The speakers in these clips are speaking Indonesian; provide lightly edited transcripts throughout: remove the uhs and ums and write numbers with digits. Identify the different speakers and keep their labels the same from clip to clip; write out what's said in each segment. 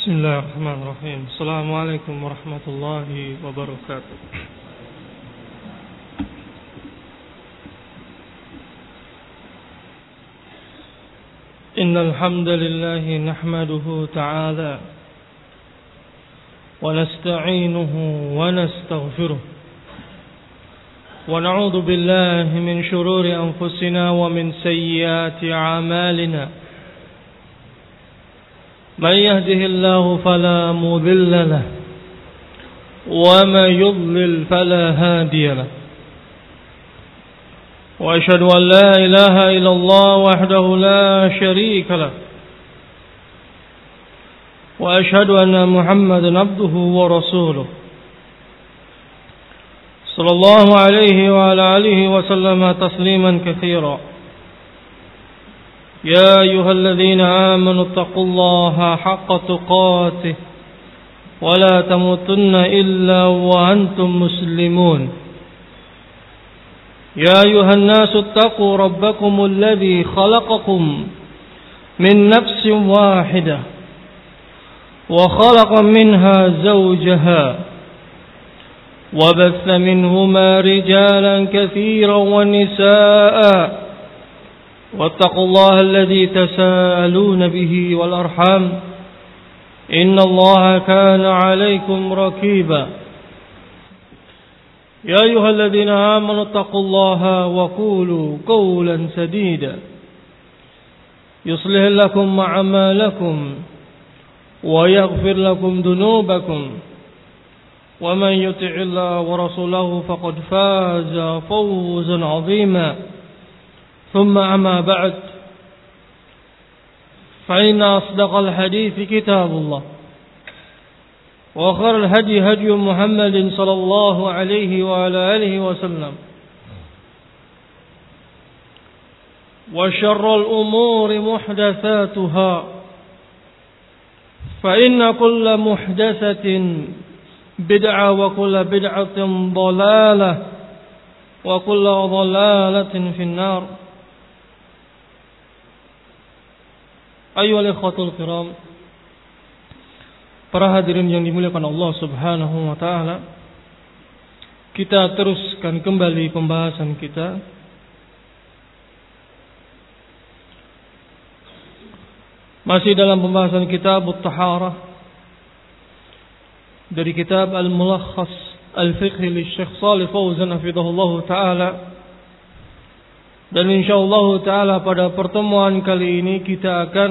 Speaker 1: بسم الله الرحمن الرحيم السلام عليكم ورحمة الله وبركاته إن الحمد لله نحمده تعالى ونستعينه ونستغفره ونعوذ بالله من شرور أنفسنا ومن سيئات أعمالنا من يهده الله فلا مضل له ومن يضلل فلا هادي له وأشهد أن لا إله إلا الله وحده لا شريك له وأشهد أن محمدا عبده ورسوله صلى الله عليه وعلى آله وسلم تسليما كثيرا يا أيها الذين آمنوا اتقوا الله حق تقاته ولا تموتن إلا وأنتم مسلمون يا أيها الناس اتقوا ربكم الذي خلقكم من نفس واحدة وخلق منها زوجها وبث منهما رجالا كثيرا ونساء واتقوا الله الذي تساءلون به والأرحام إن الله كان عليكم رقيبا يا أيها الذين آمنوا اتقوا الله وقولوا قولا سديدا يصلح لكم أعمالكم ويغفر لكم ذنوبكم ومن يطع الله ورسوله فقد فاز فوزا عظيما ثم أما بعد فإن أصدق الحديث كتاب الله وخير الهدي هدي محمد صلى الله عليه وعلى آله وسلم وشر الأمور محدثاتها فإن كل محدثة بدعة وكل بدعة ضلالة وكل ضلالة في النار. Ayyuhal ikhwatul kiram, para hadirin yang dimuliakan Allah Subhanahu wa taala, kita teruskan kembali pembahasan kita masih dalam pembahasan kitab At-Taharah dari kitab Al-Mulakhas Al-Fiqhi li Syekh Shalih Fauzan hafizahullah taala. Dan insyaallah ta'ala pada pertemuan kali ini kita akan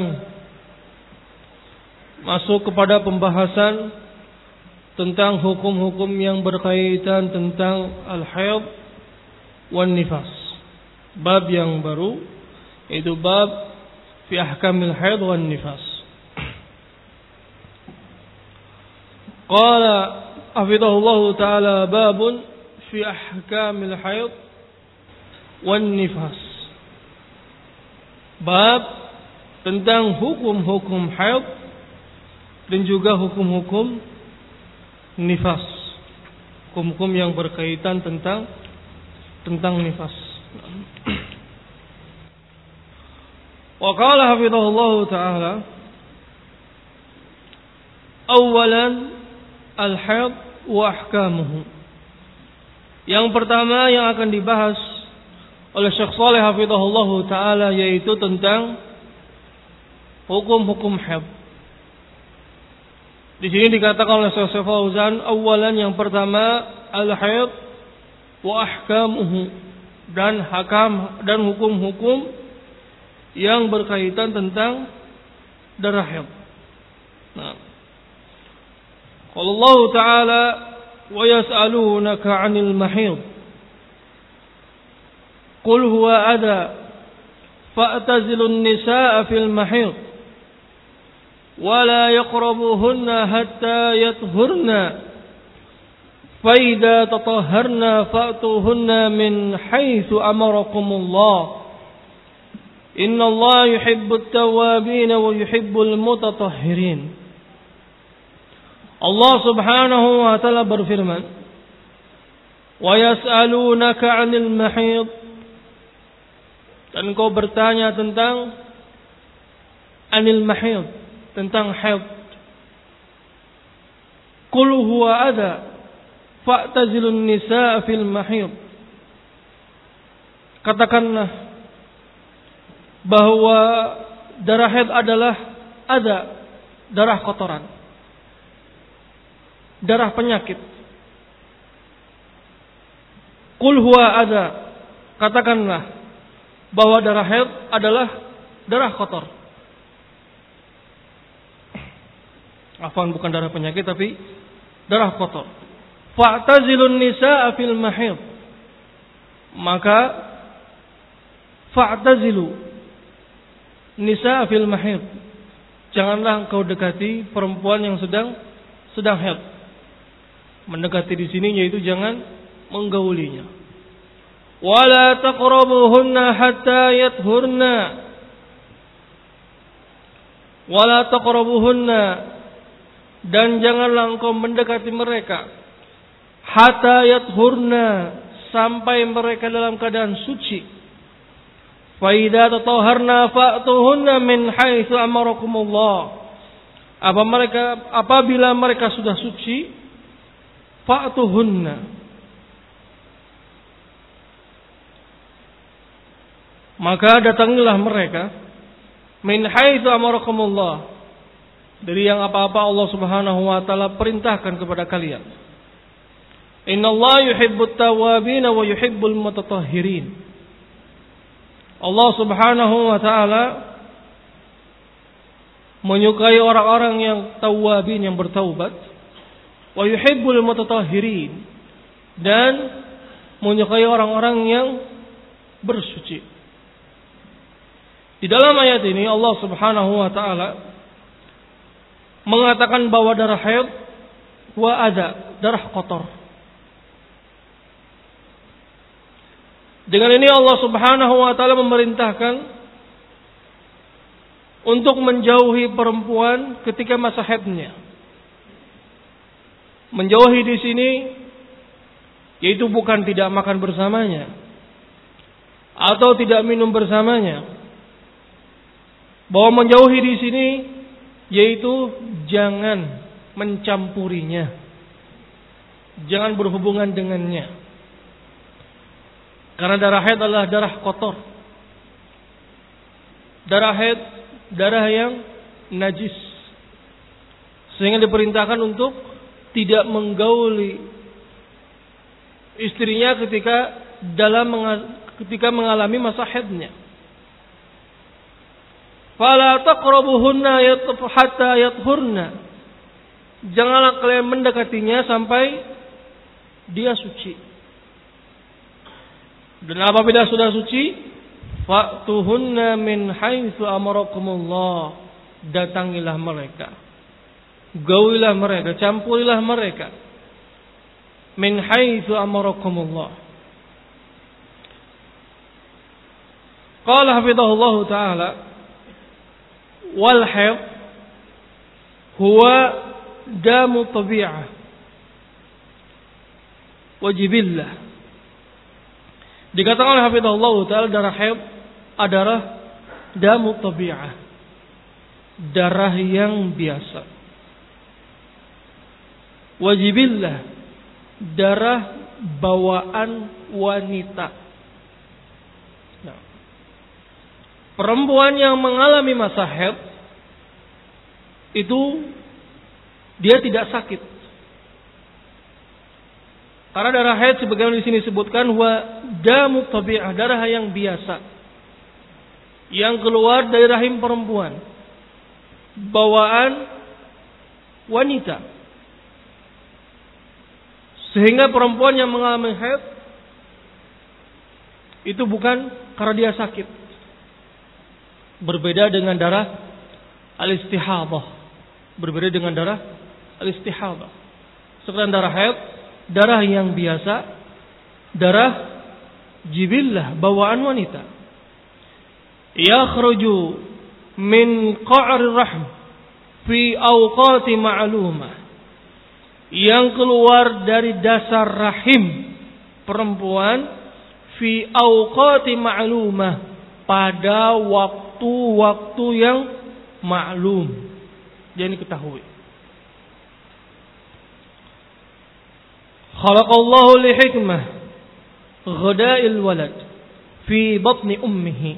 Speaker 1: masuk kepada pembahasan tentang hukum-hukum yang berkaitan tentang al-haid wan nifas. Bab yang baru, itu bab fi ahkamil haid wan nifas. Qala hafizahullah ta'ala babun fi ahkamil haid wan nifas. Bab tentang hukum-hukum haid dan juga hukum-hukum nifas. Hukum-hukum yang berkaitan tentang nifas. Wa qala hafizahullah ta'ala awalan al-haid wa ahkamuhu. Yang pertama yang akan dibahas oleh Syekh Shalih hafizahullah ta'ala yaitu tentang hukum-hukum haid. Di sini dikatakan oleh Syekh Fauzan, awalan yang pertama al-haid wa ahkamuhu, dan hukum-hukum yang berkaitan tentang darah haid. Nah, qala Allah ta'ala wa yas'alunaka 'anil mahid قل هو أذى فاعتزلوا النساء في المحيض ولا يقربوهن حتى يطهرن فإذا تطهرن فأتوهن من حيث أمركم الله إن الله يحب التوابين ويحب المتطهرين. Allah Subhanahu wa ta'ala berfirman, wa yas'alunaka 'anil mahid, dan engkau bertanya tentang anil mahid, tentang haid. Qul huwa adza fa'tazilun nisaa fil mahid. Katakanlah bahwa darah haid adalah adza, darah kotoran, darah penyakit. Qul huwa adza, katakanlah bahwa darah haid adalah darah kotor. Afwan, bukan darah penyakit tapi darah kotor. Fa'tazilun nisaa fil mahid. Maka fa'tazilu nisaa fil mahid. Janganlah engkau dekati perempuan yang sedang haid. Mendekati di sini yaitu jangan menggaulinya. Wala taqrabuhunna hatta yathurna. Wala taqrabuhunna, dan janganlah engkau mendekati mereka hatta yathurna, sampai mereka dalam keadaan suci. Fa idza tatahharna fa'tuhunna min haitsu amarakumullah. Apabila mereka sudah suci, fa'tuhunna, maka datangilah mereka min haitsu amarakumullah, dari yang apa-apa Allah Subhanahu wa taala perintahkan kepada kalian. Innallaha yuhibbut tawwabin wa yuhibbul mutatahhirin. Allah Subhanahu wa taala menyukai orang-orang yang tawwabin, yang bertaubat, wa yuhibbul mutatahhirin, dan menyukai orang-orang yang bersuci. Di dalam ayat ini Allah Subhanahu wa taala mengatakan bahwa darah haid wa adza, darah kotor. Dengan ini Allah Subhanahu wa taala memerintahkan untuk menjauhi perempuan ketika masa haidnya. Menjauhi di sini yaitu bukan tidak makan bersamanya atau tidak minum bersamanya. Bahwa menjauhi di sini yaitu jangan mencampurinya, jangan berhubungan dengannya. Karena darah haid adalah darah kotor. Darah haid darah yang najis, sehingga diperintahkan untuk tidak menggauli istrinya ketika mengalami masa haidnya. Fala taqrabuhunna hatta yathurna. Janganlah kalian mendekatinya sampai dia suci. Dan apabila sudah suci, fa'tuhunna min haitsu amarakumullah. Datangilah mereka, gaulilah mereka, campurilah mereka. Min haitsu amarakumullah. Qala hafidhahullah ta'ala, wal haid huwa damu tabi'ah wa jibillah. Dikatakan oleh hafizahullah ta'ala, darah haid adalah damu tabi'ah, darah yang biasa. Wa jibillah, darah bawaan wanita. Perempuan yang mengalami masa haid itu dia tidak sakit. Karena darah haid sebagaimana di sini disebutkan wa damu tabi'ah, darah yang biasa yang keluar dari rahim perempuan, bawaan wanita. Sehingga perempuan yang mengalami haid itu bukan karena dia sakit. Berbeda dengan darah al-istihadah. Berbeda dengan darah al-istihadah. Sekarang darah haid, darah yang biasa, darah jibillah, bawaan wanita. Yakhruju min qa'ri rahm fi awqati ma'lumah. Yang keluar dari dasar rahim perempuan fi awqati ma'lumah, pada waktu-waktu yang maklum, yang diketahui. Khalaqallahu li hikmah ghada'il walad fi batni ummihi.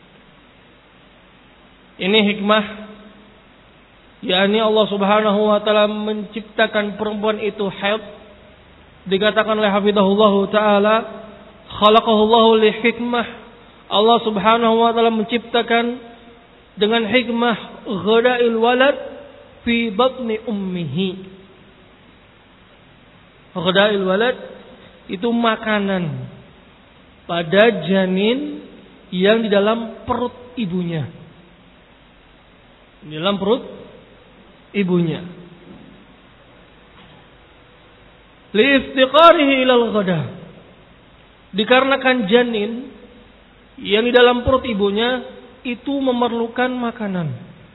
Speaker 1: Ini hikmah, yakni Allah Subhanahu wa taala menciptakan perempuan itu haid. Dikatakan oleh hafizahullahu taala, khalaqahullahu li hikmah. Allah Subhanahu wa taala menciptakan dengan hikmah ghada'il walad fi batni ummihi. Ghada'il walad itu makanan pada janin yang di dalam perut ibunya. Di dalam perut ibunya. Li iftiqarihi ilal ghada. Dikarenakan janin yang di dalam perut ibunya itu memerlukan makanan.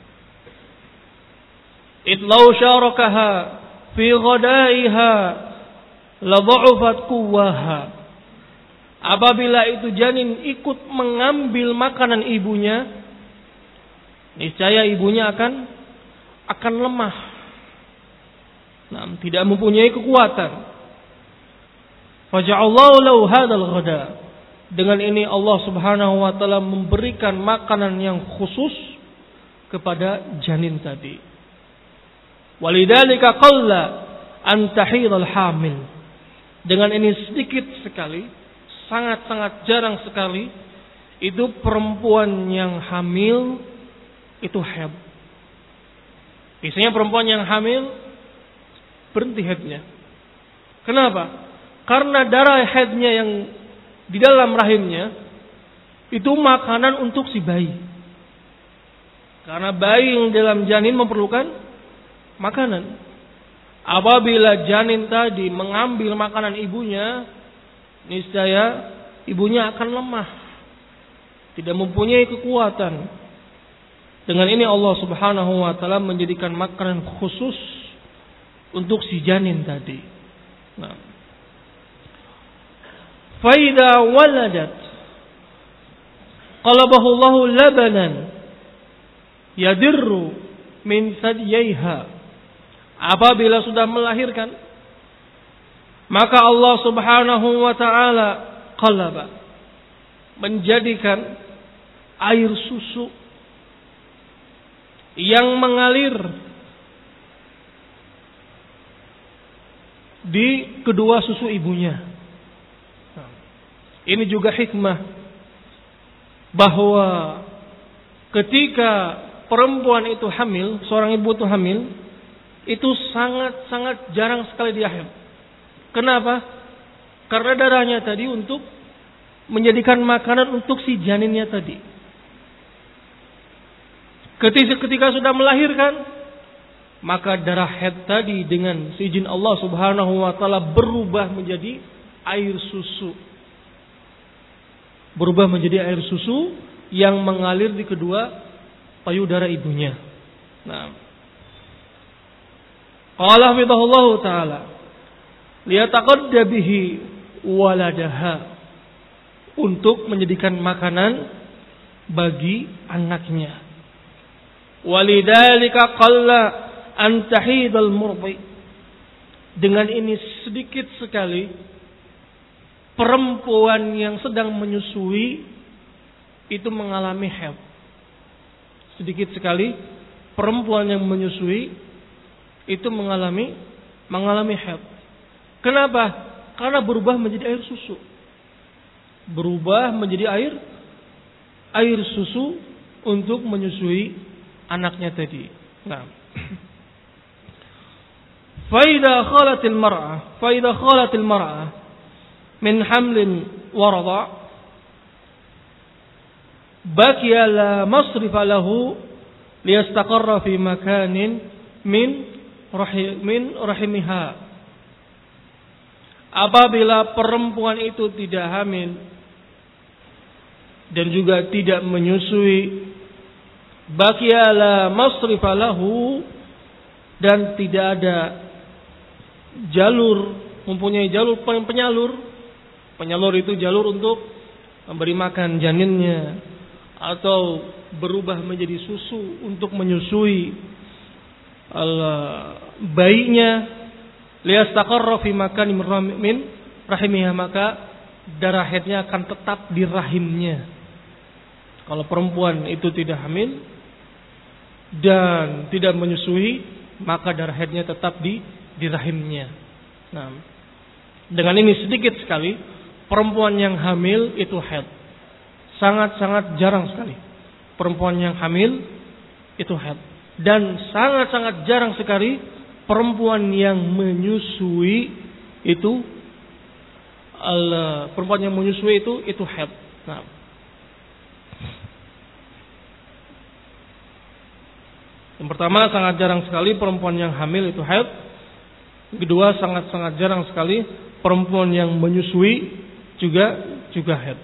Speaker 1: Itlau syarakaha fi ghadaiha la dha'ufat quwwaha. Apabila itu janin ikut mengambil makanan ibunya, niscaya ibunya akan lemah. Nah, tidak mempunyai kekuatan. Faja'allahu lahu hadzal ghada. Dengan ini Allah Subhanahu wa taala memberikan makanan yang khusus kepada janin tadi. Walidzalika qalla an tahidhal hamil. Dengan ini sedikit sekali, sangat-sangat jarang sekali itu perempuan yang hamil itu haid. Biasanya perempuan yang hamil berhenti haidnya. Kenapa? Karena darah haidnya yang di dalam rahimnya itu makanan untuk si bayi. Karena bayi yang dalam janin memerlukan makanan. Apabila janin tadi mengambil makanan ibunya, niscaya ibunya akan lemah, tidak mempunyai kekuatan. Dengan ini Allah Subhanahu wa taala menjadikan makanan khusus untuk si janin tadi. Nah, faida waladat qalabahu Allahu labanan yadirru min sadyaiha. Apabila sudah melahirkan, maka Allah Subhanahu wa taala qalaba, menjadikan air susu yang mengalir di kedua susu ibunya. Ini juga hikmah bahwa ketika perempuan itu hamil, seorang ibu itu hamil, itu sangat-sangat jarang sekali dia haid. Kenapa? Karena darahnya tadi untuk menjadikan makanan untuk si janinnya tadi. Ketika sudah melahirkan, maka darah haid tadi dengan seizin Allah Subhanahu wa taala berubah menjadi air susu. Berubah menjadi air susu yang mengalir di kedua payudara ibunya. Nah, qala hafizahullahu taala liyataqadda bihi waladaha, untuk menjadikan makanan bagi anaknya. Walidzalika qalla an tahidal murdi. Dengan ini sedikit sekali perempuan yang sedang menyusui itu mengalami haid. Sedikit sekali perempuan yang menyusui itu mengalami haid. Kenapa? Karena berubah menjadi air susu. Berubah menjadi air susu untuk menyusui anaknya tadi. Nah, faida khalatil mar'ah min hamlin wa radha baqiya la masrifa lahu liyastaqarra fi makanin min rahimiha. Apabila perempuan itu tidak hamil dan juga tidak menyusui, baqiya la masrifa lahu, dan tidak ada jalur, mempunyai jalur penyalur. Penyalur itu jalur untuk memberi makan janinnya atau berubah menjadi susu untuk menyusui bayinya. liyastaqarra fi makani min rahimihha, maka darah haidnya akan tetap di rahimnya. Kalau perempuan itu tidak hamil dan tidak menyusui, maka darah haidnya tetap di rahimnya. Nah, dengan ini sedikit sekali perempuan yang hamil itu haid. Sangat-sangat jarang sekali perempuan yang hamil itu haid. Dan sangat-sangat jarang sekali perempuan yang menyusui itu itu haid. Nah, yang pertama, sangat jarang sekali perempuan yang hamil itu haid. Kedua, sangat-sangat jarang sekali perempuan yang menyusui juga haid.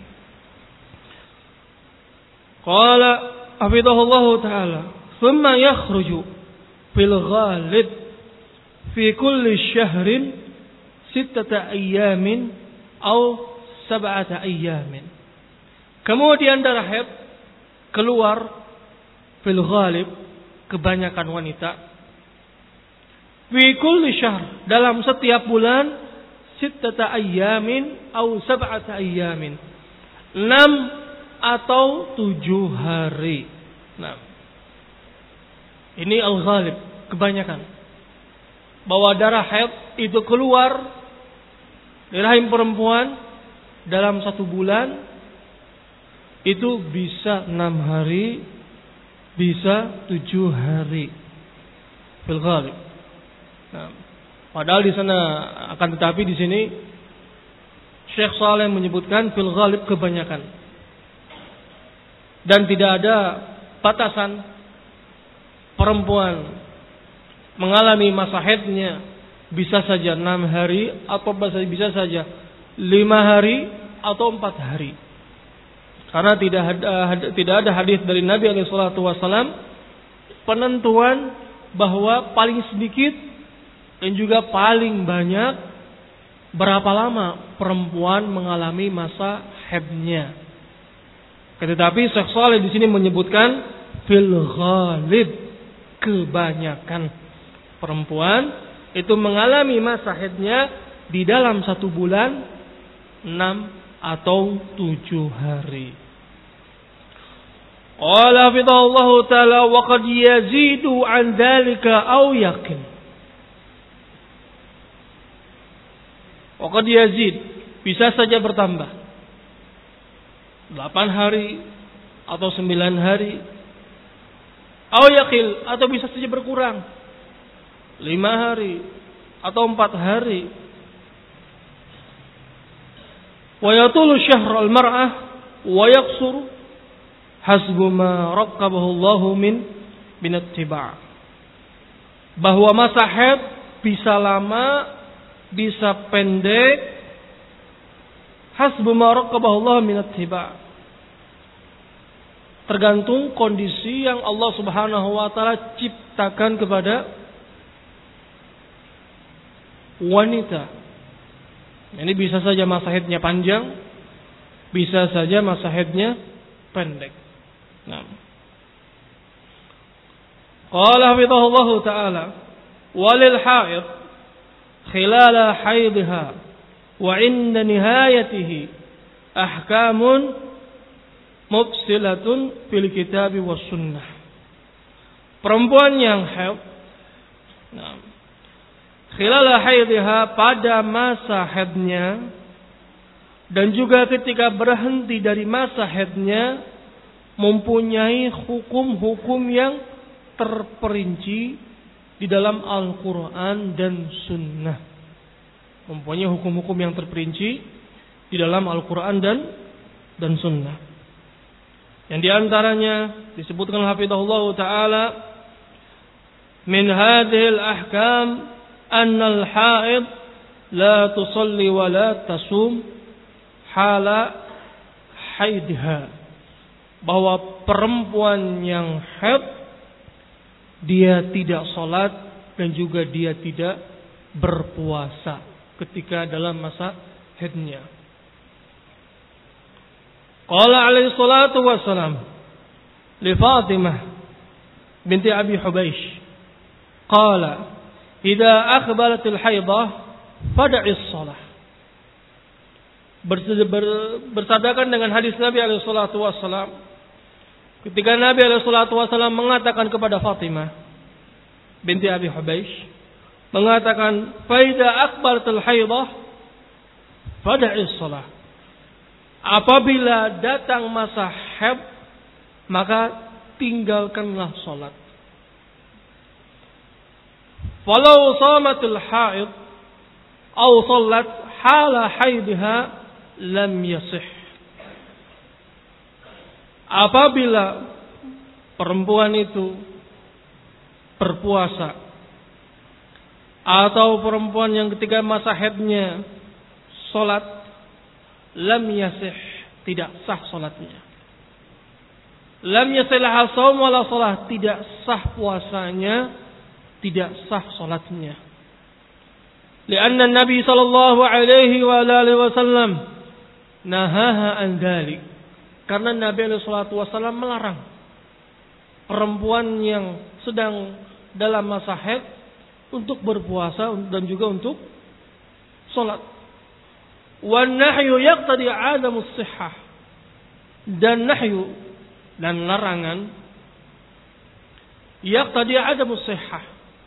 Speaker 1: Qala hafidhahullahu ta'ala, thumma yakhruju fil ghalib fi kulli syahrin 6 ayyamin atau 7 ayyamin. Kemudian darah haid keluar fil ghalib, kebanyakan wanita, fi kulli syahr, dalam setiap bulan, 6 ayyamin atau 7 ayyamin, 6 atau 7 hari. Nah, ini al-ghalib, kebanyakan, bahwa darah haid itu keluar di rahim perempuan dalam 1 bulan itu bisa 6 hari, bisa 7 hari fil ghalib. Nah, padahal di sana, akan tetapi di sini Syekh Saleh menyebutkan fil ghalib, kebanyakan. Dan tidak ada batasan perempuan mengalami masa haidnya, bisa saja 6 hari atau bisa saja 5 hari atau 4 hari. Karena tidak ada hadis dari Nabi SAW penentuan bahwa paling sedikit dan juga paling banyak berapa lama perempuan mengalami masa haidnya. Tetapi Syekh Shalih di sini menyebutkan fil ghalib, kebanyakan perempuan itu mengalami masa haidnya di dalam 1 bulan 6 atau 7 hari. Qala hafidhahullahu ta'ala wa qad yazidu an dzalika aw yaqin. Wa qad yazid, bisa saja bertambah 8 hari atau 9 hari, aw yaqil, atau bisa saja berkurang 5 hari atau 4 hari. Wa yatulu syahr al-mar'ah wa yaqsur hasbu ma raqqabahu Allah min ittiba'. Bahwa masa haid bisa lama, bisa pendek, hasbu ma raqqabahu Allah min ittiba', tergantung kondisi yang Allah Subhanahu wa taala ciptakan kepada wanita. Ini bisa saja masa haidnya panjang, bisa saja masa haidnya pendek. Nah, qala hafidhahullahu ta'ala, walil haid khilala haidha wa inda nihayatihi ahkamun mufsilatun fil kitab was sunnah. Perempuan yang haid, nah, khilala haidha, pada masa haidnya dan juga ketika berhenti dari masa haidnya, mempunyai hukum-hukum yang terperinci di dalam Al-Quran dan Sunnah. Mempunyai hukum-hukum yang terperinci di dalam Al-Quran dan Sunnah. Yang diantaranya disebutkan hafidhahullah ta'ala, min hadhil ahkam anna al-haid la tusalli wa la tasum hala haidha. Bahwa perempuan yang haid, dia tidak salat dan juga dia tidak berpuasa ketika dalam masa haidnya. Qala alaihi salatu wassalam li Fatimah binti Abi Hubaysh, qala idza akhbalatil haidah fad'is shalah. Bersadakan dengan hadis Nabi alaihi salatu wasallam ketika Nabi alaihi salatu wasallam mengatakan kepada Fatimah binti Abi Hubaish, mengatakan fa idza akhbalatil haidah fad'is shalah. Apabila datang masa haid, maka tinggalkanlah salat. Walau shamatul haid aw sallat hala haidha lam yasih. Apabila perempuan itu berpuasa atau perempuan yang ketika masa haidnya salat, lam yasih, tidak sah salatnya. Lam yasihlah shaum wala shalah, tidak sah puasanya, tidak sah salatnya. Lianna Nabi sallallahu alaihi wa alihi wasallam nahaha an dzalik. Karena Nabi alaihi salatu wasallam melarang perempuan yang sedang dalam masa haid untuk berpuasa dan juga untuk salat. Wan nahyu yaqtadi 'adamus shihhah. Dan nahyu dan larangan yaqtadi 'adamus shihhah,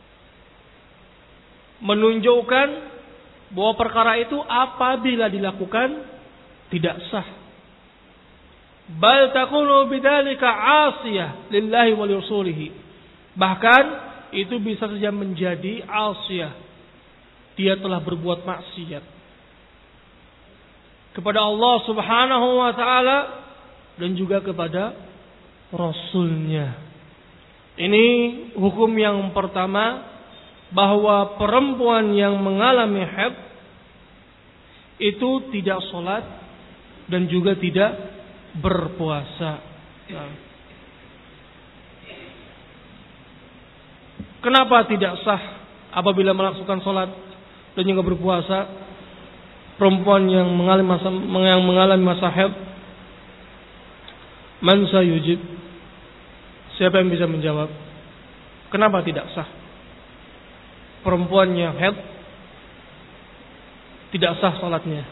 Speaker 1: menunjukkan bahwa perkara itu apabila dilakukan tidak sah. Bal takunu bidzalika 'asiyah lillahi wa lirasulihi. Bahkan itu bisa saja menjadi 'asiyah. Dia telah berbuat maksiat kepada Allah Subhanahu wa taala dan juga kepada Rasulnya. Ini hukum yang pertama, bahwa perempuan yang mengalami haid itu tidak sholat dan juga tidak berpuasa. Nah, kenapa tidak sah apabila melakukan sholat dan juga berpuasa perempuan yang mengalami masa haid? Man sayujib? Siapa yang bisa menjawab? Kenapa tidak sah? Perempuan yang haid tidak sah salatnya.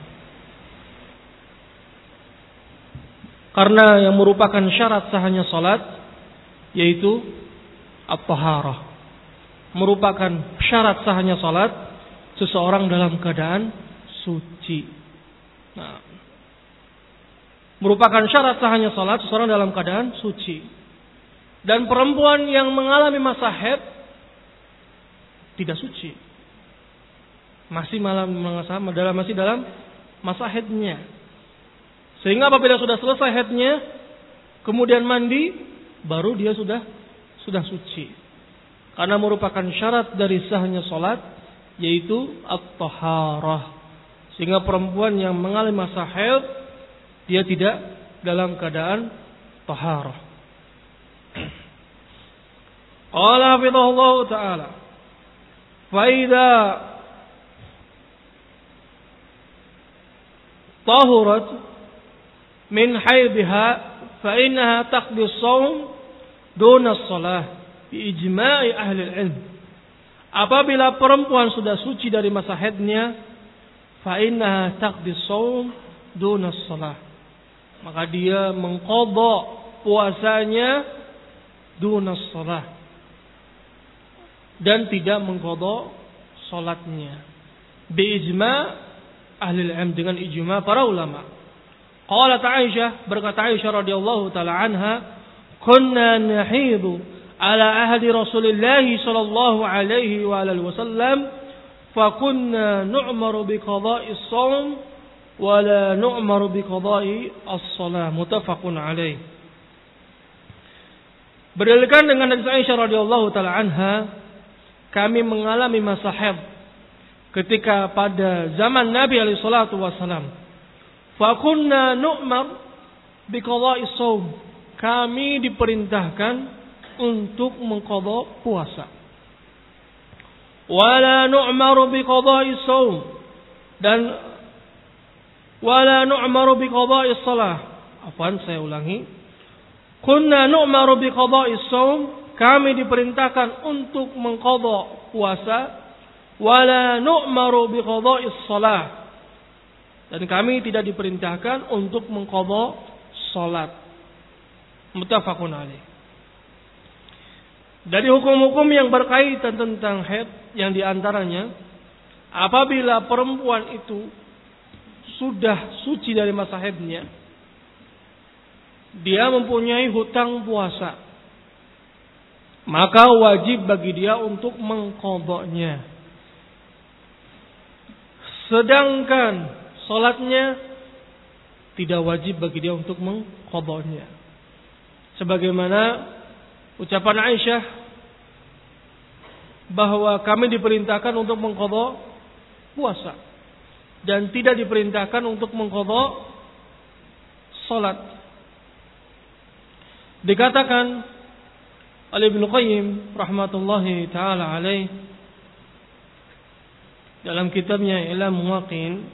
Speaker 1: Karena yang merupakan syarat sahnya salat yaitu at-taharah. Merupakan syarat sahnya salat seseorang dalam keadaan suci. Nah, merupakan syarat sahnya salat seseorang dalam keadaan suci. Dan perempuan yang mengalami masa haid tidak suci, masih dalam masa haidnya. Sehingga apabila sudah selesai haidnya, kemudian mandi, baru dia sudah suci. Karena merupakan syarat dari sahnya salat yaitu at-taharah. Sehingga perempuan yang mengalami masa haid dia tidak dalam keadaan taharah. Qala hafizahullah ta'ala, فإذا طهرت من حيضها فإنها تقضي الصوم دون الصلاة بإجماع أهل العلم. Apabila perempuan sudah suci dari masa haidnya, فإنها تقضي الصوم دون الصلاة, maka dia mengqadha puasanya دون الصلاة, dan tidak mengqadha salatnya. Biijma' ahli ilm, dengan ijma' para ulama. Qalat Aisyah, berkata Aisyah radhiyallahu taala anha, kunna nahidu ala ahdi Rasulillah sallallahu alaihi wa alihi wasallam fa kunna nu'maru bi qada'i as-shaum wa la nu'maru bi qada'i as-shalah. Muttafaqun alaih. Berdasarkan dengan hadis Aisyah radhiyallahu taala anha, kami mengalami masa haid ketika pada zaman Nabi alaihi salatu wasallam. Fa kunna nu'mar bi qada'i shaum. Kami diperintahkan untuk mengqadha puasa. Wala nu'maru bi qada'i shaum, dan wala nu'maru bi qada'i shalah. Afwan, saya ulangi. Kunna nu'maru bi qada'i shaum, kami diperintahkan untuk mengqadha puasa, wala nu'maru biqada'is shalah. Dan kami tidak diperintahkan untuk mengqadha salat. Muttafaqun alaih. Dari hukum-hukum yang berkaitan tentang haid yang diantaranya, apabila perempuan itu sudah suci dari masa haidnya, dia mempunyai hutang puasa, maka wajib bagi dia untuk mengqadhanya. Sedangkan salatnya tidak wajib bagi dia untuk mengqadhanya. Sebagaimana ucapan Aisyah bahwa kami diperintahkan untuk mengqadha puasa dan tidak diperintahkan untuk mengqadha salat. Dikatakan oleh Ibnu Qayyim rahmatullahi taala alaih dalam kitabnya Ilam Muwaqqi'in,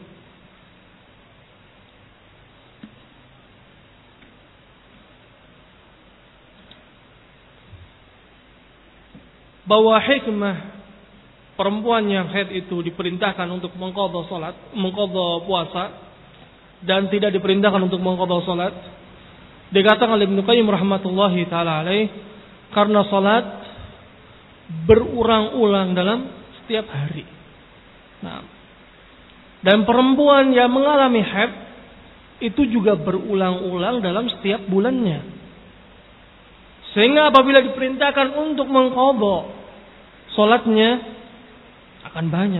Speaker 1: bahwa hikmah perempuan yang haid itu diperintahkan untuk mengqadha salat, mengqadha puasa, dan tidak diperintahkan untuk mengqadha salat, dikatakan oleh Ibnu Qayyim rahmatullahi taala alaih, karena salat berulang-ulang dalam setiap hari. Nah, dan perempuan yang mengalami haid itu juga berulang-ulang dalam setiap bulannya. Sehingga apabila diperintahkan untuk mengqadha salatnya akan banyak.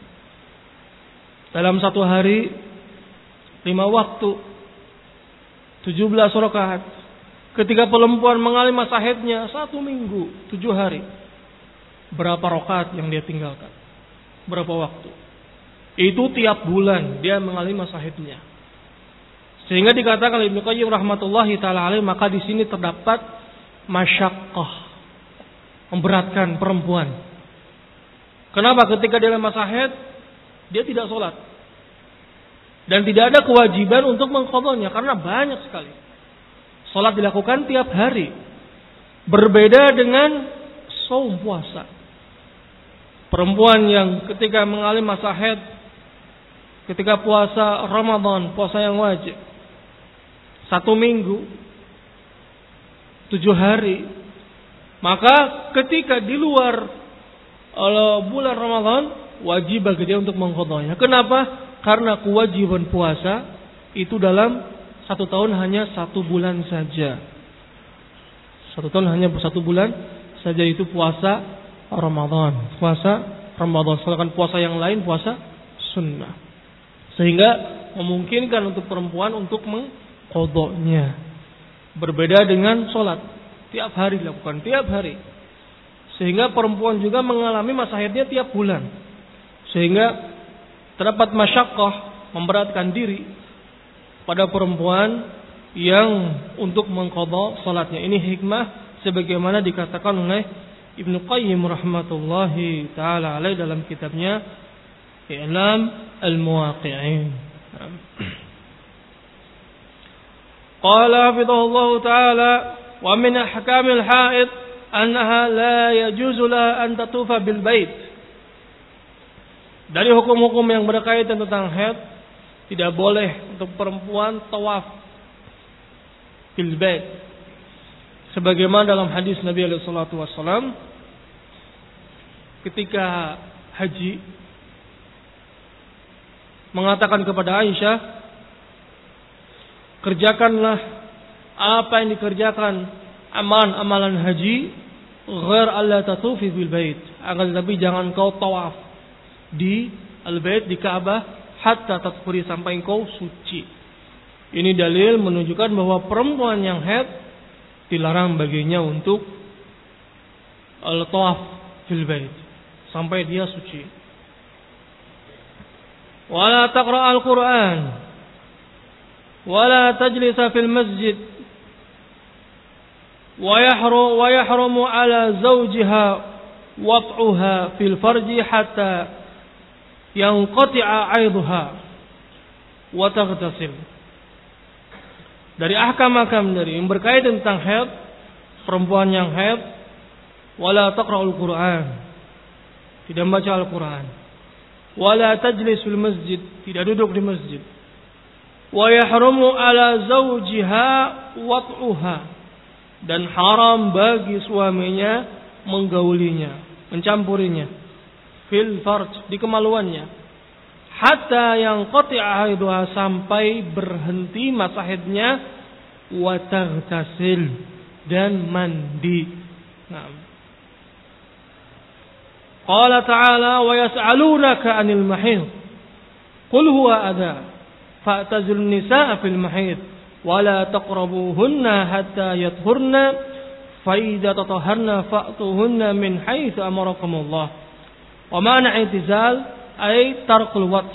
Speaker 1: Dalam satu hari 5 waktu 17 rakaat. Ketika perempuan mengalami masa haidnya 1 minggu 7 hari, berapa rakaat yang dia tinggalkan? Berapa waktu? Itu tiap bulan dia mengalami masa haidnya. Sehingga dikatakan oleh Ibnu Qayyim rahmatullahi taala alaih, maka di sini terdapat masyaqqah, memberatkan perempuan. Kenapa? Ketika dia dalam masa haid, dia tidak sholat dan tidak ada kewajiban untuk mengqadhanya karena banyak sekali. Sholat dilakukan tiap hari, berbeda dengan saum puasa. Perempuan yang ketika mengalami masa haid, ketika puasa Ramadan, puasa yang wajib, 1 minggu 7 hari, maka ketika di luar bulan Ramadan wajib bagi dia untuk mengqadhanya. Kenapa? Karena kewajiban puasa itu dalam 1 tahun hanya 1 bulan saja. 1 tahun hanya 1 bulan saja, itu puasa Ramadan. Puasa Ramadan. Sedangkan puasa yang lain puasa sunnah. Sehingga memungkinkan untuk perempuan untuk mengqadhanya. Berbeda dengan sholat, tiap hari dilakukan, tiap hari. Sehingga perempuan juga mengalami masa haidnya tiap bulan. Sehingga terdapat masyaqqah, memberatkan diri pada perempuan yang untuk mengqadha salatnya. Ini hikmah sebagaimana dikatakan oleh Ibnu Qayyim rahmatullahi taala alaih dalam kitabnya I'lam al-Muwaqqi'in. Qala hafidhahullahu ta'ala wa min ahkamil haid annaha la yajuzu laha an tatufa bil bait. Dari hukum-hukum yang berkaitan tentang haid, tidak boleh untuk perempuan tawaf bil bait. Sebagaimana dalam hadis Nabi alaihi salatu wasallam ketika haji mengatakan kepada Aisyah, kerjakanlah apa yang dikerjakan amalan-amalan haji, ghair alla tatufi bil bait, akan tetapi jangan kau tawaf di al-bait, di Ka'bah, hatta tatahuri, sampai engkau suci. Ini dalil menunjukkan bahwa perempuan yang haid dilarang baginya untuk al-tawaf fil bait sampai dia suci. Wala taqra al-Qur'an wala tajlisa fil masjid wa yahrumu ala zawjiha wat'uha fil farji hatta yanqati'a 'aidha wa taghtasil. Dari ahkam-ahkam dari yang berkaitan tentang haid, perempuan yang haid, wala taqra'ul Qur'an, tidak membaca Al-Quran. Wala tajlis fil masjid, tidak duduk di masjid. Wa yahrumu ala zawjiha wat'uha, dan haram bagi suaminya menggaulinya, mencampurinya. Fil farj, di kemaluannya. Hatta yang qati'a haiduha, sampai berhenti masa haidnya. Wa taghtasil, dan mandi. Nah. Qala ta'ala wa yas'alunaka 'anil mahid. Qul huwa adha, fa'tazilun nisaa fil mahid wa la taqrabuhunna hatta yathurna, fa idza tatahharna fa'tuhunna min haitsu amarakumullah. Wa ma'na i'tizal ay tarkul wat.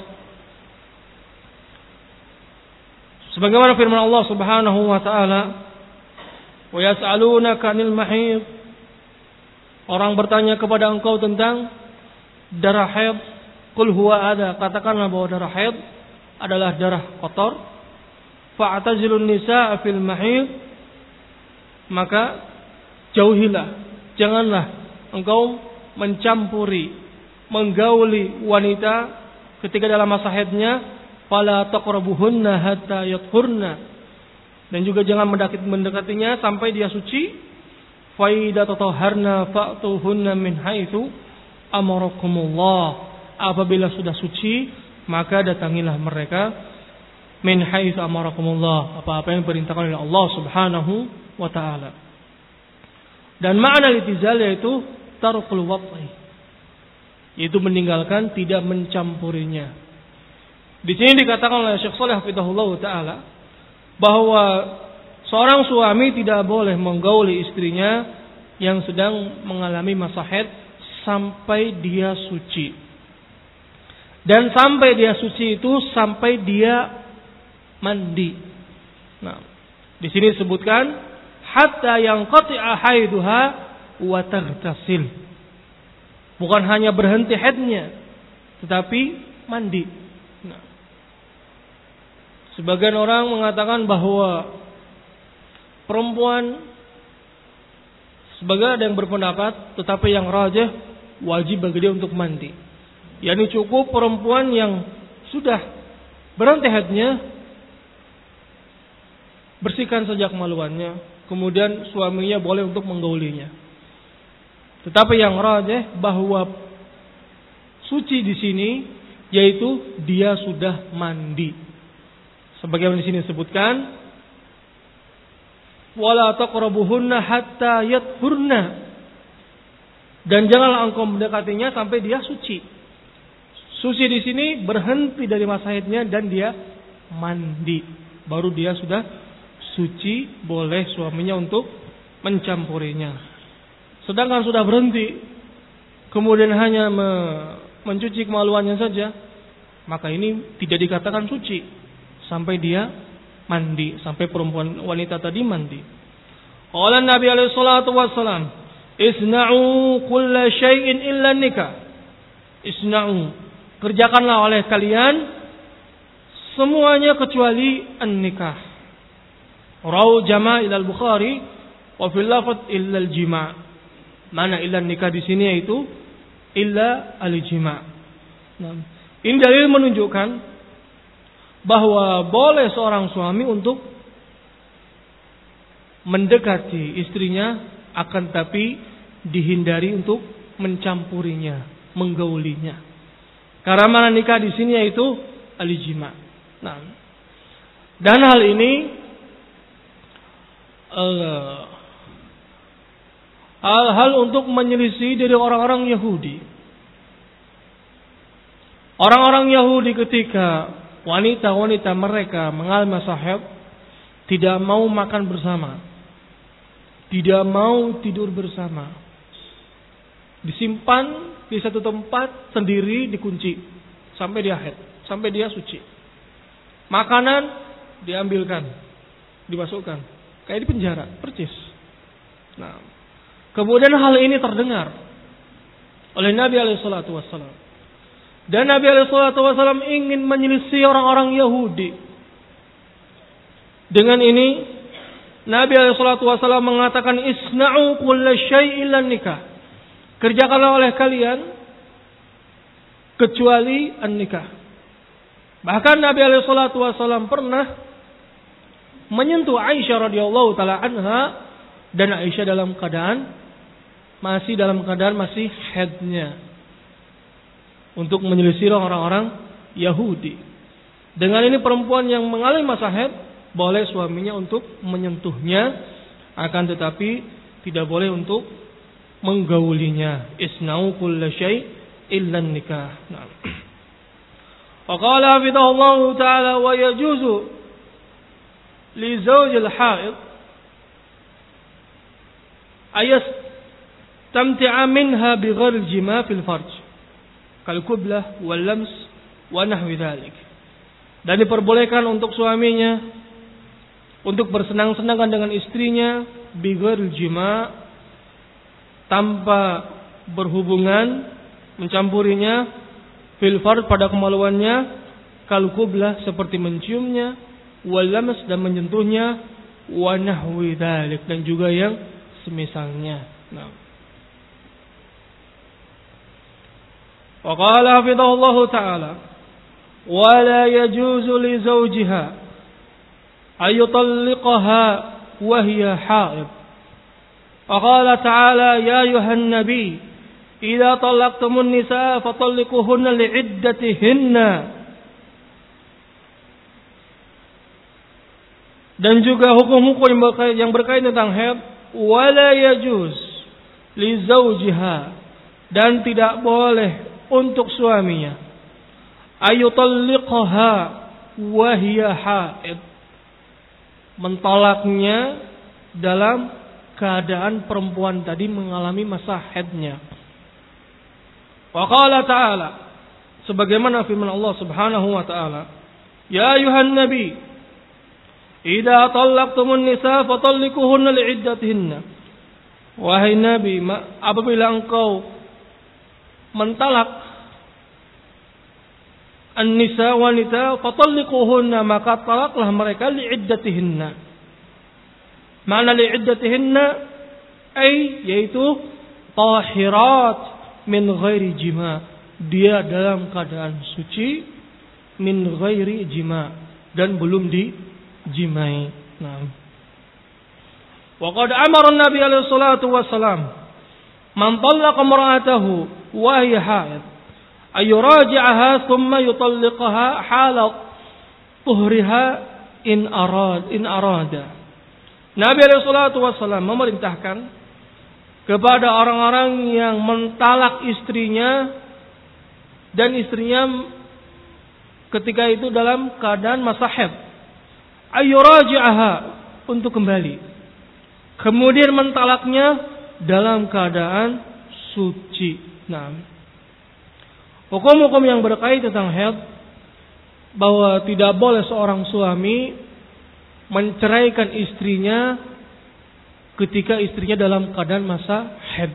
Speaker 1: Sebagaimana firman Allah Subhanahu wa taala, wa yas'alunaka 'anil mahid. Orang bertanya kepada engkau tentang darah haid. Qul huwa adha, katakanlah bahwa darah haid adalah darah kotor. Fa'tazilun nisaa fil mahid, maka jauhilah, janganlah engkau mencampuri, menggauli wanita ketika dalam masa haidnya. Fala taqrabuhunna hatta yathurna, dan juga jangan mendekatinya sampai dia suci. Fa idza tatahharna fa'tuhunna min haitsu amarakumullah, apabila sudah suci maka datangilah mereka min haitsu amarakumullah, apa-apa yang diperintahkan oleh Allah Subhanahu wa taala. Dan makna litizal yaitu tarkul wat'i, yaitu meninggalkan, tidak mencampurinya. Di sini dikatakan oleh Syekh Shalih hafizahullah taala bahwa seorang suami tidak boleh menggauli istrinya yang sedang mengalami masa haid sampai dia suci. Dan sampai dia suci itu sampai dia mandi. Nah, di sini disebutkan hatta yang qati'a haiduha wa taghtasil. Bukan hanya berhenti haidnya, tetapi mandi. Nah, sebagian orang mengatakan bahwa perempuan, sebagai ada yang berpendapat, tetapi yang rajih wajib bagi dia untuk mandi. Yani cukup perempuan yang sudah berhenti haidnya, bersihkan saja kemaluannya, kemudian suaminya boleh untuk menggaulinya. Tetapi yang rajih bahwa suci di sini yaitu dia sudah mandi. Sebagaimana di sini disebutkan, wala taqrabuhunna hatta yathurna, dan janganlah engkau mendekatinya sampai dia suci. Suci di sini berhenti dari masa haidnya dan dia mandi, baru dia sudah suci, boleh suaminya untuk mencampurinya. Sedangkan sudah berhenti, kemudian hanya mencuci kemaluannya saja, maka ini tidak dikatakan suci sampai dia mandi, sampai perempuan wanita tadi mandi. Qala Nabi alaihi salatu wassalam, isna'u kulla syai'in illa nikah. Isna'u, kerjakanlah oleh kalian semuanya kecuali an-nikah. Rawu jama' ila al-Bukhari wa fil lafz illa al-jima'. Mana illa nikah di sini yaitu illa al-jima'. Nah, ini dalil menunjukkan bahwa boleh seorang suami untuk mendekati istrinya, akan tapi dihindari untuk mencampurinya, menggaulinya. Karena mana nikah di sini yaitu al-jima'. Nah, dan hal ini hal untuk menyelisih dari orang-orang Yahudi. Orang-orang Yahudi ketika wanita-wanita mereka mengalami masa haid tidak mau makan bersama, tidak mau tidur bersama, disimpan di satu tempat sendiri, dikunci sampai dia haid, sampai dia suci. Makanan diambilkan, dimasukkan, kayak di penjara, percis. Nah, kemudian hal ini terdengar oleh Nabi alaihi salatu wassalam. Dan Nabi SAW ingin menyelisih orang-orang Yahudi. Dengan ini Nabi SAW mengatakan, isna'u kulla syai'in illa nikah. Kerjakanlah oleh kalian kecuali an-nikah. Bahkan Nabi alaihi salatu wasallam pernah menyentuh Aisyah radhiyallahu taala anha, dan Aisyah dalam keadaan masih haidnya, untuk menyelisih orang-orang Yahudi. Dengan ini perempuan yang mengalami masa haid boleh suaminya untuk menyentuhnya, akan tetapi tidak boleh untuk menggaulinya. Isna'u kulla syai' illa nikah. Nah. Wa qala hafidhahullahu ta'ala wa yajuzu li zawjil haid ayastamti'a minha bighairi jima' fil farj kal qublah wal lams wa nahwi dzalik. Dan diperbolehkan untuk suaminya untuk bersenang-senangan dengan istrinya bighairi jima', tanpa berhubungan, mencampurinya, fil fard pada kemaluannya, kal qublah seperti menciumnya, wal lams dan menyentuhnya, wa nahwi dzalik dan juga yang semisalnya. Nah. Wa qala hafidhahullahu ta'ala wa la yajuzu li zawjiha ay yutalliqaha wa hiya haid. Wa qala ta'ala ya ayuhan nabi idza talaqtumun nisaa fatalliquhunna li'iddatihinna. Dan juga hukum-hukum yang berkaitan tentang haid, wala yajuz li zawjiha, dan tidak boleh untuk suaminya ayutalliqaha wa hiya haid, mentolaknya dalam keadaan perempuan tadi mengalami masa haidnya. Wa qala ta'ala, sebagaimana firman Allah Subhanahu wa ta'ala, ya ayuhan nabi idza talaqtumun nisa fatalliquhunna li'iddatihinna. Wahai nabi, apabila engkau mentalak an-nisa, wanita, fatalliquhunna, maka talaklah mereka li'iddatihinna. Makna li'iddatihinna yaitu tahirat min ghairi jima, dia dalam keadaan suci, min ghairi jima, dan belum dijimai. Nah. Wa qad amara an-nabi alaihi salatu wassalam man talaqa imra'atahu wa hiya haid ay yuraji'aha thumma yutalliqaha hala tuhriha in arada. Nabi alaihi salatu wassalam memerintahkan kepada orang-orang yang mentalak istrinya dan istrinya ketika itu dalam keadaan masa haid, ayyuraji'aha, untuk kembali, kemudian mentalaknya dalam keadaan suci. Nah, hukum-hukum yang berkaitan tentang haid, bahwa tidak boleh seorang suami menceraikan istrinya ketika istrinya dalam keadaan masa haid.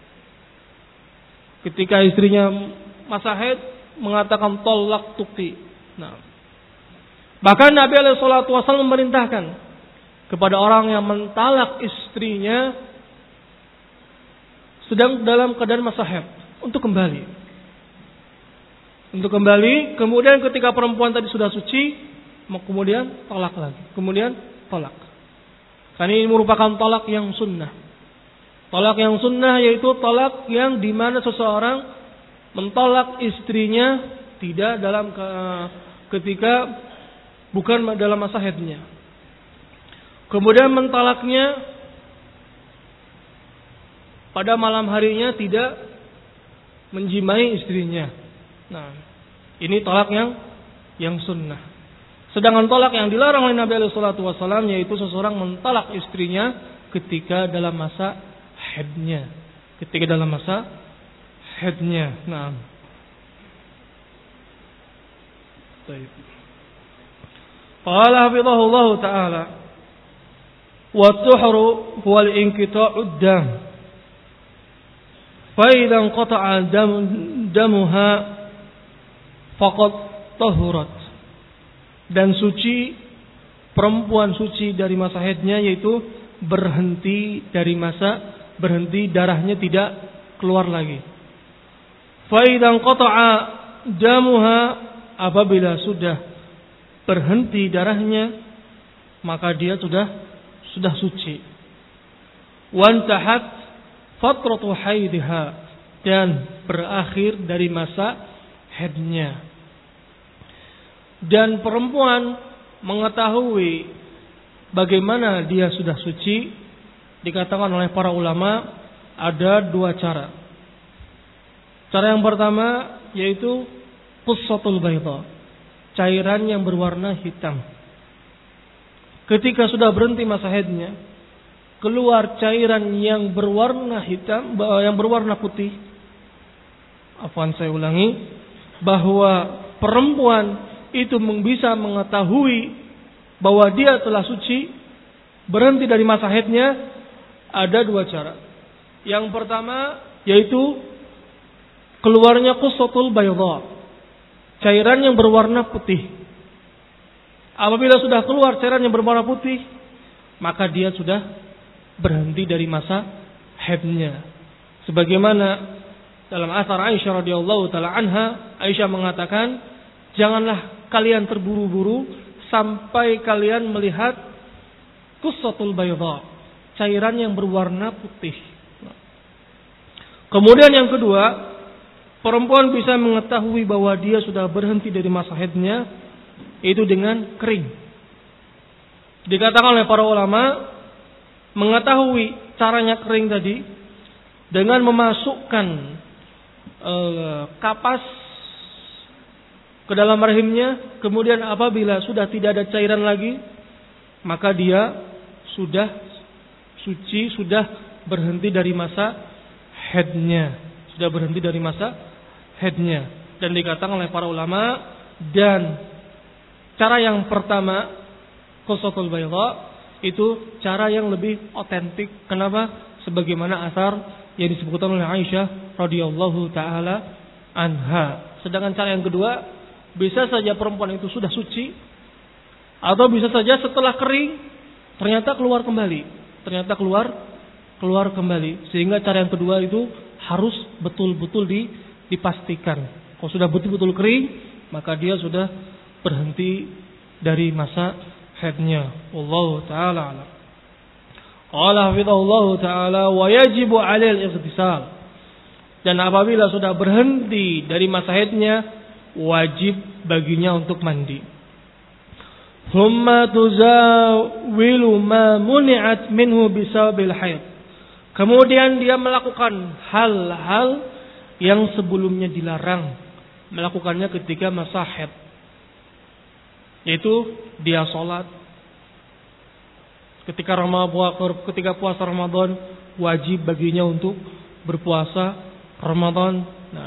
Speaker 1: Ketika istrinya masa haid mengatakan tolak tukti. Nah, bahkan Nabi alaihi salatu wasallam memerintahkan kepada orang yang mentalak istrinya sedang dalam keadaan masa haid untuk kembali. Untuk kembali, kemudian ketika perempuan tadi sudah suci, kemudian tolak lagi, kemudian tolak. Karena ini merupakan talak yang sunnah. Talak yang sunnah yaitu talak yang dimana seseorang mentolak istrinya tidak dalam ketika bukan dalam masa haidnya. Kemudian mentalaknya pada malam harinya tidak menjimai istrinya. Nah, ini talak yang sunnah. Sedangkan tolak yang dilarang oleh Nabi alaihi salatu wasallam yaitu seseorang mentalak istrinya ketika dalam masa haidnya. Ketika dalam masa haidnya. Nah. Baik. Qala hafidhahullah ta'ala wa tuhru huwa al-inqita'ud dam. Fa idza inqata'a damuha faqad tahurat. Dan suci, perempuan suci dari masa haidnya yaitu berhenti darahnya tidak keluar lagi. Fa idza qata'a damuha, apabila sudah berhenti darahnya, maka dia sudah suci. Wantahat fatratu haidha, dan berakhir dari masa haidnya. Dan perempuan mengetahui bagaimana dia sudah suci, dikatakan oleh para ulama ada dua cara. Cara yang pertama yaitu qussatul bayda, cairan yang berwarna hitam. Ketika sudah berhenti masa haidnya, keluar cairan yang berwarna hitam, yang berwarna putih. Saya ulangi, bahwa perempuan itu bisa mengetahui bahwa dia telah suci, berhenti dari masa haidnya, ada dua cara. Yang pertama yaitu keluarnya qussatul bayda, cairan yang berwarna putih. Apabila sudah keluar cairan yang berwarna putih, maka dia sudah berhenti dari masa haidnya. Sebagaimana dalam asar Aisyah radhiyallahu taala anha, Aisyah mengatakan, janganlah kalian terburu-buru sampai kalian melihat qussatul bayda, cairan yang berwarna putih. Kemudian yang kedua, perempuan bisa mengetahui bahwa dia sudah berhenti dari masa haidnya itu dengan kering. Dikatakan oleh para ulama, mengetahui caranya kering tadi dengan memasukkan kapas ke dalam rahimnya, kemudian apabila sudah tidak ada cairan lagi, maka dia sudah suci, sudah berhenti dari masa haidnya, sudah berhenti dari masa haidnya. Dan dikatakan oleh para ulama, dan cara yang pertama qussatul bayda itu cara yang lebih otentik. Kenapa? Sebagaimana asar yang disebutkan oleh Aisyah radhiyallahu taala anha. Sedangkan cara yang kedua, bisa saja perempuan itu sudah suci, atau bisa saja setelah kering ternyata keluar kembali, keluar kembali. Sehingga cara yang kedua itu harus betul-betul dipastikan. Kalau sudah betul-betul kering, maka dia sudah berhenti dari masa haidnya. Wallahu taala alam. Qala hafizahullahu taala wa yajibu 'alal ightisal. Dan apabila sudah berhenti dari masa haidnya, wajib baginya untuk mandi. Thumma tuzawilu ma muni'at minhu bisababil haid. Kemudian dia melakukan hal-hal yang sebelumnya dilarang melakukannya ketika masa haid. Yaitu dia sholat. Ketika puasa Ramadan, wajib baginya untuk berpuasa Ramadan.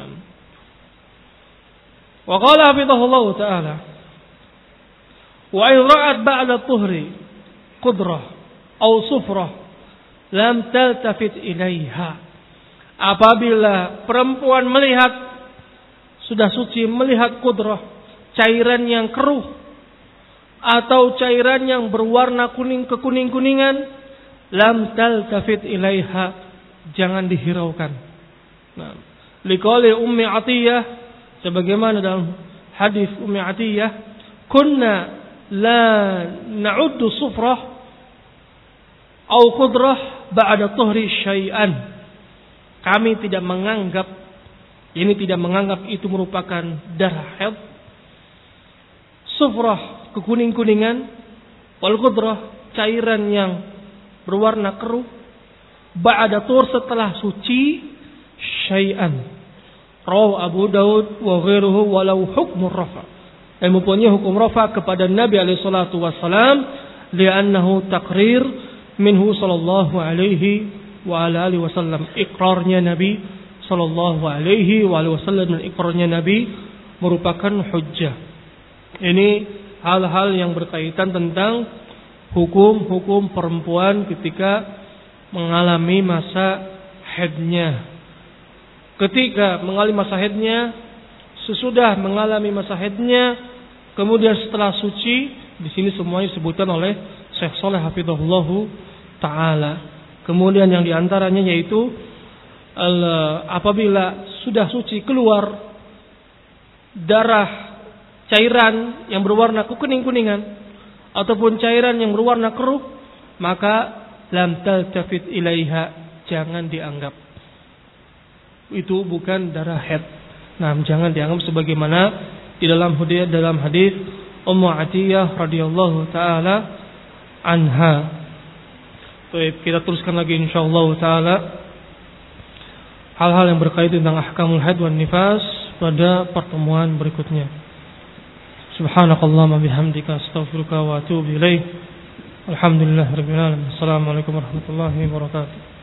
Speaker 1: Wa qala hafizahullahu ta'ala, wa in ra'at ba'da tuhri qudrah aw sufrah lam taltafit ilaiha. Apabila perempuan melihat sudah suci, melihat qudrah, cairan yang keruh atau cairan yang berwarna kuning kekuning-kuningan, lam taltafit ilaiha, jangan dihiraukan. Liqali Ummi Atiyah, sebagaimana dalam hadis Ummi Atiyah, kunna la na'uddu sufrah au qudrah ba'da tuhri syai'an. Kami tidak menganggap itu merupakan darah haid. Sufrah, kekuning-kuningan, wal qudrah, cairan yang berwarna keruh, ba'da tur, setelah suci, syai'an. Rawahu Abu Daud wa ghairuhu walau hukmur rafa. Yang mempunyai hukum rafa kepada Nabi alaihi salatu wassalam, li'annahu taqrir minhu sallallahu alaihi wa ala alihi wasallam. Iqrarnya Nabi sallallahu alaihi wa alihi wasallam, dan iqrarnya Nabi merupakan hujjah. Ini hal-hal yang berkaitan tentang hukum-hukum perempuan ketika mengalami masa haidnya. Ketika mengalami masa haidnya, sesudah mengalami masa haidnya, kemudian setelah suci, di sini semuanya disebutkan oleh Syekh Shalih hafizahullahu taala. Kemudian yang diantaranya yaitu apabila sudah suci keluar darah cairan yang berwarna kekuning-kuningan ataupun cairan yang berwarna keruh, maka lam taltafit ilaiha, jangan dianggap itu bukan darah haid. Nah, jangan dianggap sebagaimana di dalam hadis Ummu Atiyah radhiyallahu taala anha. Baik, kita teruskan lagi insyaallah taala hal-hal yang berkaitan tentang ahkamul haid wan nifas pada pertemuan berikutnya. Subhanakallahumma bihamdika astaghfiruka wa atubu ilaik. Alhamdulillahirabbil alamin. Assalamualaikum warahmatullahi wabarakatuh.